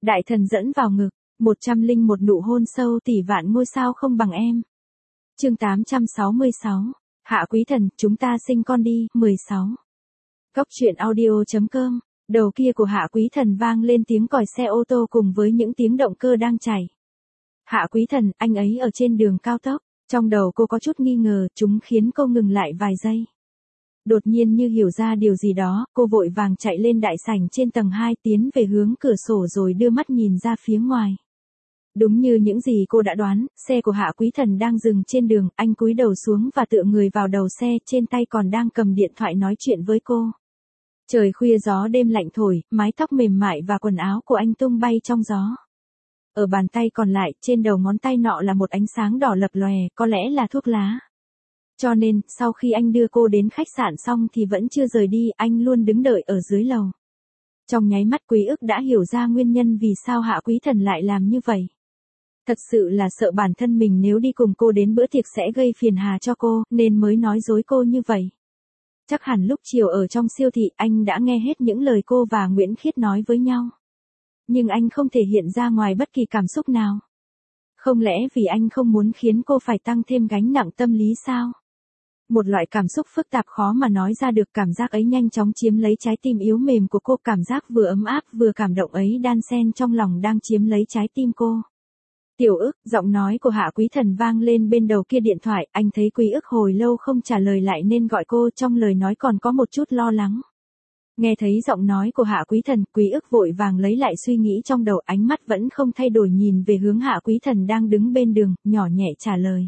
Đại thần dẫn vào ngực, 101 nụ hôn sâu tỷ vạn ngôi sao không bằng em. Chương 866. Hạ quý thần, chúng ta sinh con đi, 16. Góc truyện audio.com. Đầu kia của Hạ quý thần vang lên tiếng còi xe ô tô cùng với những tiếng động cơ đang chạy. Hạ quý thần, anh ấy ở trên đường cao tốc. Trong đầu cô có chút nghi ngờ, chúng khiến cô ngừng lại vài giây. Đột nhiên như hiểu ra điều gì đó, cô vội vàng chạy lên đại sảnh trên tầng 2 tiến về hướng cửa sổ rồi đưa mắt nhìn ra phía ngoài. Đúng như những gì cô đã đoán, xe của Hạ quý thần đang dừng trên đường, anh cúi đầu xuống và tựa người vào đầu xe, trên tay còn đang cầm điện thoại nói chuyện với cô. Trời khuya gió đêm lạnh thổi, mái tóc mềm mại và quần áo của anh tung bay trong gió. Ở bàn tay còn lại, trên đầu ngón tay nọ là một ánh sáng đỏ lập lòe, có lẽ là thuốc lá. Cho nên, sau khi anh đưa cô đến khách sạn xong thì vẫn chưa rời đi, anh luôn đứng đợi ở dưới lầu. Trong nháy mắt Quý Ức đã hiểu ra nguyên nhân vì sao Hạ quý thần lại làm như vậy. Thật sự là sợ bản thân mình nếu đi cùng cô đến bữa tiệc sẽ gây phiền hà cho cô, nên mới nói dối cô như vậy. Chắc hẳn lúc chiều ở trong siêu thị anh đã nghe hết những lời cô và Nguyễn Khiết nói với nhau. Nhưng anh không thể hiện ra ngoài bất kỳ cảm xúc nào. Không lẽ vì anh không muốn khiến cô phải tăng thêm gánh nặng tâm lý sao? Một loại cảm xúc phức tạp khó mà nói ra được, cảm giác ấy nhanh chóng chiếm lấy trái tim yếu mềm của cô, cảm giác vừa ấm áp vừa cảm động ấy đan xen trong lòng đang chiếm lấy trái tim cô. Tiểu Ức, giọng nói của Hạ quý thần vang lên bên đầu kia điện thoại, anh thấy Quý Ức hồi lâu không trả lời lại nên gọi cô, trong lời nói còn có một chút lo lắng. Nghe thấy giọng nói của Hạ quý thần, Quý Ức vội vàng lấy lại suy nghĩ trong đầu, ánh mắt vẫn không thay đổi nhìn về hướng Hạ quý thần đang đứng bên đường, nhỏ nhẹ trả lời.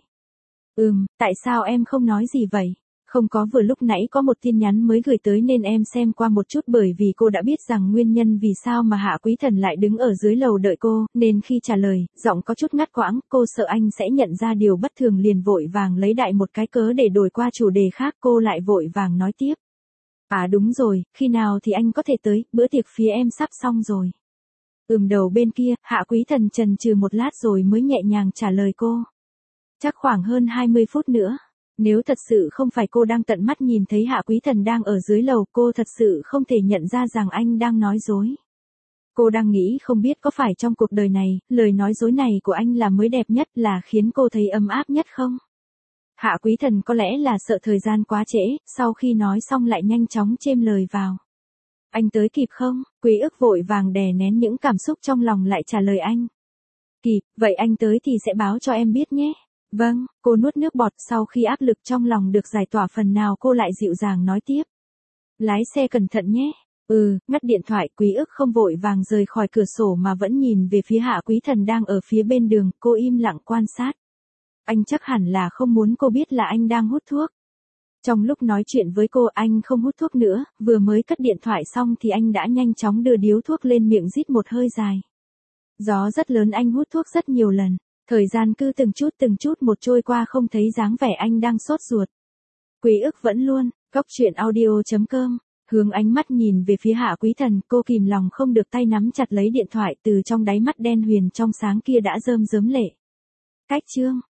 Tại sao em không nói gì vậy? Không có, vừa lúc nãy có một tin nhắn mới gửi tới nên em xem qua một chút, bởi vì cô đã biết rằng nguyên nhân vì sao mà Hạ quý thần lại đứng ở dưới lầu đợi cô, nên khi trả lời, giọng có chút ngắt quãng, cô sợ anh sẽ nhận ra điều bất thường liền vội vàng lấy đại một cái cớ để đổi qua chủ đề khác, cô lại vội vàng nói tiếp. À đúng rồi, khi nào thì anh có thể tới, bữa tiệc phía em sắp xong rồi. Đầu bên kia, Hạ quý thần chần chừ một lát rồi mới nhẹ nhàng trả lời cô. Chắc khoảng hơn 20 phút nữa. Nếu thật sự không phải cô đang tận mắt nhìn thấy Hạ quý thần đang ở dưới lầu, cô thật sự không thể nhận ra rằng anh đang nói dối. Cô đang nghĩ không biết có phải trong cuộc đời này, lời nói dối này của anh là mới đẹp nhất, là khiến cô thấy ấm áp nhất không? Hạ quý thần có lẽ là sợ thời gian quá trễ, sau khi nói xong lại nhanh chóng chêm lời vào. Anh tới kịp không? Quý Ức vội vàng đè nén những cảm xúc trong lòng lại trả lời anh. Kịp, vậy anh tới thì sẽ báo cho em biết nhé. Vâng, cô nuốt nước bọt, sau khi áp lực trong lòng được giải tỏa phần nào cô lại dịu dàng nói tiếp. Lái xe cẩn thận nhé. Ngắt điện thoại, Quý Ức không vội vàng rời khỏi cửa sổ mà vẫn nhìn về phía Hạ quý thần đang ở phía bên đường, cô im lặng quan sát. Anh chắc hẳn là không muốn cô biết là anh đang hút thuốc. Trong lúc nói chuyện với cô, anh không hút thuốc nữa, vừa mới cất điện thoại xong thì anh đã nhanh chóng đưa điếu thuốc lên miệng rít một hơi dài. Gió rất lớn, anh hút thuốc rất nhiều lần. Thời gian cứ từng chút một trôi qua không thấy dáng vẻ anh đang sốt ruột. Quý Ức vẫn luôn, góc truyện audio.com, hướng ánh mắt nhìn về phía Hạ quý thần, cô kìm lòng không được tay nắm chặt lấy điện thoại, từ trong đáy mắt đen huyền trong sáng kia đã rơm rớm lệ. Cách chương